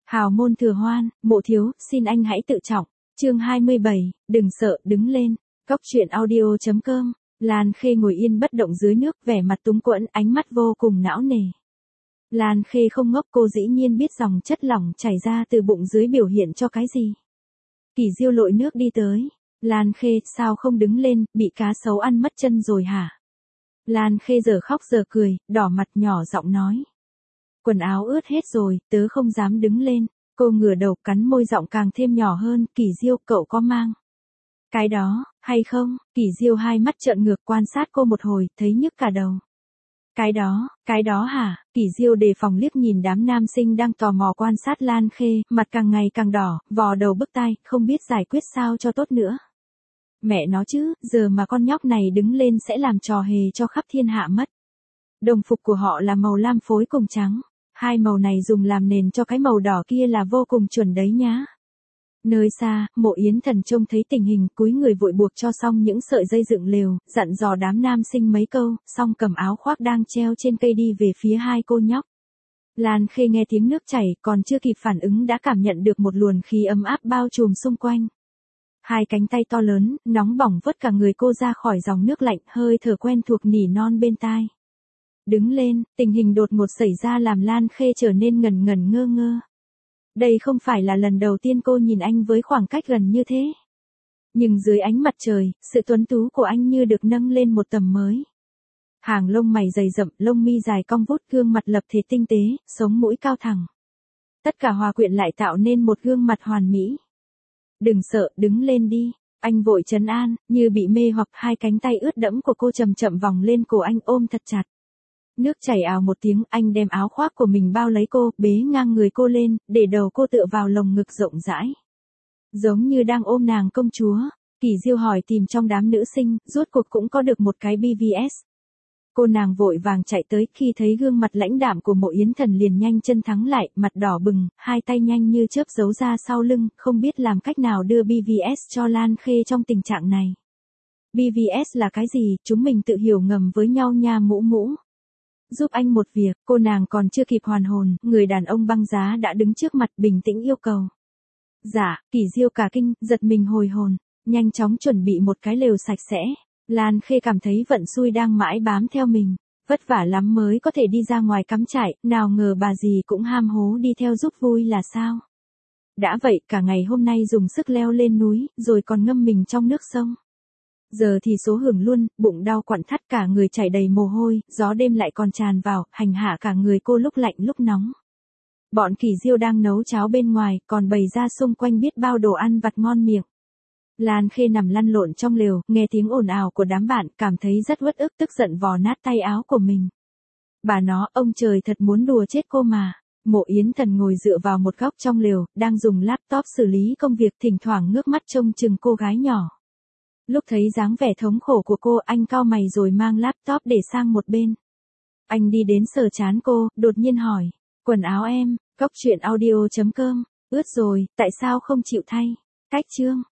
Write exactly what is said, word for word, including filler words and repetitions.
Hào môn thừa hoan, Mộ thiếu, xin anh hãy tự trọng. Chương hai mươi bảy, đừng sợ, đứng lên. Cóc truyện audio.com. Lan Khê ngồi yên bất động dưới nước, vẻ mặt túng quẫn, ánh mắt vô cùng não nề. Lan Khê không ngốc, cô dĩ nhiên biết dòng chất lỏng chảy ra từ bụng dưới biểu hiện cho cái gì. Kỳ Diêu lội nước đi tới. Lan Khê, sao không đứng lên, bị cá sấu ăn mất chân rồi hả? Lan Khê giờ khóc giờ cười, đỏ mặt nhỏ giọng nói. Quần áo ướt hết rồi, tớ không dám đứng lên. Cô ngửa đầu, cắn môi, giọng càng thêm nhỏ hơn. Kỳ Diêu, cậu có mang cái đó, hay không? Kỳ Diêu hai mắt trợn ngược quan sát cô một hồi, thấy nhức cả đầu. Cái đó, cái đó hả? Kỳ Diêu đề phòng liếc nhìn đám nam sinh đang tò mò quan sát Lan Khê, mặt càng ngày càng đỏ, vò đầu bứt tai, không biết giải quyết sao cho tốt nữa. Mẹ nó chứ, giờ mà con nhóc này đứng lên sẽ làm trò hề cho khắp thiên hạ mất. Đồng phục của họ là màu lam phối cùng trắng. Hai màu này dùng làm nền cho cái màu đỏ kia là vô cùng chuẩn đấy nhá. Nơi xa, Mộ Yến Thần trông thấy tình hình, cúi người vội buộc cho xong những sợi dây dựng lều, dặn dò đám nam sinh mấy câu, xong cầm áo khoác đang treo trên cây đi về phía hai cô nhóc. Lan Khê nghe tiếng nước chảy, còn chưa kịp phản ứng đã cảm nhận được một luồng khí ấm áp bao trùm xung quanh. Hai cánh tay to lớn, nóng bỏng vớt cả người cô ra khỏi dòng nước lạnh, hơi thở quen thuộc nỉ non bên tai. Đứng lên, tình hình đột ngột xảy ra làm Lan Khê trở nên ngần ngần ngơ ngơ. Đây không phải là lần đầu tiên cô nhìn anh với khoảng cách gần như thế. Nhưng dưới ánh mặt trời, sự tuấn tú của anh như được nâng lên một tầm mới. Hàng lông mày dày rậm, lông mi dài cong vút, gương mặt lập thể tinh tế, sống mũi cao thẳng. Tất cả hòa quyện lại tạo nên một gương mặt hoàn mỹ. Đừng sợ, đứng lên đi. Anh vội trấn an, như bị mê hoặc, hai cánh tay ướt đẫm của cô chậm chậm vòng lên cổ anh, ôm thật chặt. Nước chảy ào một tiếng, anh đem áo khoác của mình bao lấy cô, bế ngang người cô lên, để đầu cô tựa vào lồng ngực rộng rãi. Giống như đang ôm nàng công chúa. Kỳ Diêu hỏi tìm trong đám nữ sinh, rốt cuộc cũng có được một cái bê vê ét. Cô nàng vội vàng chạy tới, khi thấy gương mặt lãnh đạm của Mộ Yến Thần liền nhanh chân thắng lại, mặt đỏ bừng, hai tay nhanh như chớp giấu ra sau lưng, không biết làm cách nào đưa bê vê ét cho Lan Khê trong tình trạng này. bê vê ét là cái gì, chúng mình tự hiểu ngầm với nhau nha Mũ Mũ. Giúp anh một việc, cô nàng còn chưa kịp hoàn hồn, người đàn ông băng giá đã đứng trước mặt bình tĩnh yêu cầu. Dạ, Kỳ Diêu cả kinh, giật mình hồi hồn, nhanh chóng chuẩn bị một cái lều sạch sẽ. Lan Khê cảm thấy vận xui đang mãi bám theo mình, vất vả lắm mới có thể đi ra ngoài cắm trại, nào ngờ bà dì cũng ham hố đi theo giúp vui là sao. Đã vậy, cả ngày hôm nay dùng sức leo lên núi, rồi còn ngâm mình trong nước sông. Giờ thì số hưởng luôn, bụng đau quặn thắt, cả người chảy đầy mồ hôi, gió đêm lại còn tràn vào, hành hạ cả người cô lúc lạnh lúc nóng. Bọn Kỳ Diêu đang nấu cháo bên ngoài, còn bày ra xung quanh biết bao đồ ăn vặt ngon miệng. Lan Khê nằm lăn lộn trong lều, nghe tiếng ồn ào của đám bạn, cảm thấy rất uất ức, tức giận vò nát tay áo của mình. Bà nó, ông trời thật muốn đùa chết cô mà. Mộ Yến Thần ngồi dựa vào một góc trong lều, đang dùng laptop xử lý công việc, thỉnh thoảng ngước mắt trông chừng cô gái nhỏ. Lúc thấy dáng vẻ thống khổ của cô, anh cau mày rồi mang laptop để sang một bên. Anh đi đến sờ trán cô, đột nhiên hỏi, quần áo em, cóc truyện audio.com, ướt rồi, tại sao không chịu thay? Cách chương.